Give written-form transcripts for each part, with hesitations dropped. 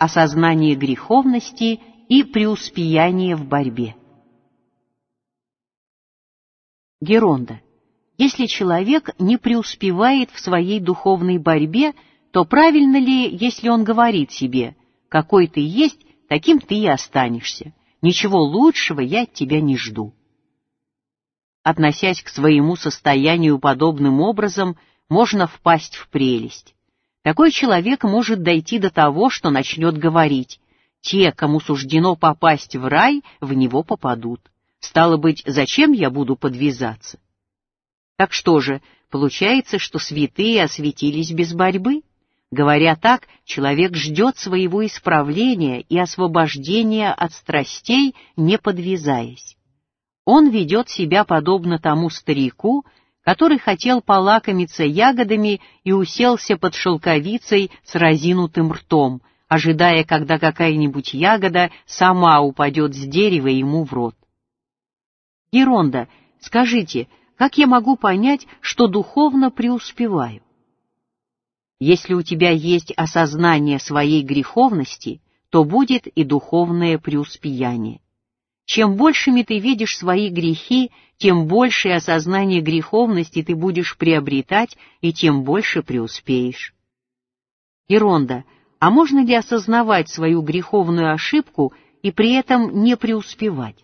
осознание греховности и преуспеяние в борьбе. Геронда. Если человек не преуспевает в своей духовной борьбе, то правильно ли, если он говорит себе: «Какой ты есть, таким ты и останешься. Ничего лучшего я от тебя не жду». Относясь к своему состоянию подобным образом, можно впасть в прелесть. Такой человек может дойти до того, что начнет говорить: «Те, кому суждено попасть в рай, в него попадут. Стало быть, зачем я буду подвязаться?» Так что же, получается, что святые осветились без борьбы? Говоря так, человек ждет своего исправления и освобождения от страстей, не подвязаясь. Он ведет себя подобно тому старику, который хотел полакомиться ягодами и уселся под шелковицей с разинутым ртом, ожидая, когда какая-нибудь ягода сама упадет с дерева ему в рот. Геронда, скажите, как я могу понять, что духовно преуспеваю? Если у тебя есть осознание своей греховности, то будет и духовное преуспеяние. Чем большими ты видишь свои грехи, тем большее осознание греховности ты будешь приобретать, и тем больше преуспеешь. Геронда, а можно ли осознавать свою греховную ошибку и при этом не преуспевать?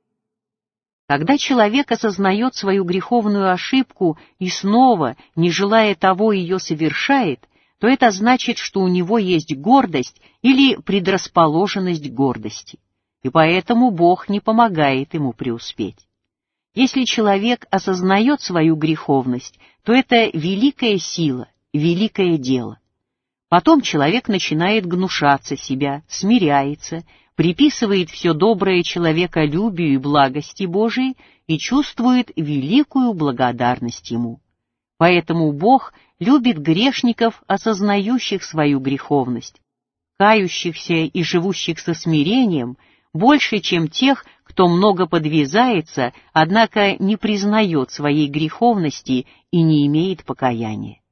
Когда человек осознает свою греховную ошибку и снова, не желая того, ее совершает, то это значит, что у него есть гордость или предрасположенность к гордости, и поэтому Бог не помогает ему преуспеть. Если человек осознает свою греховность, то это великая сила, великое дело. Потом человек начинает гнушаться себя, смиряется, приписывает все доброе человеколюбию и благости Божией и чувствует великую благодарность Ему. Поэтому Бог любит грешников, осознающих свою греховность, кающихся и живущих со смирением, больше, чем тех, кто много подвязается, однако не признает своей греховности и не имеет покаяния.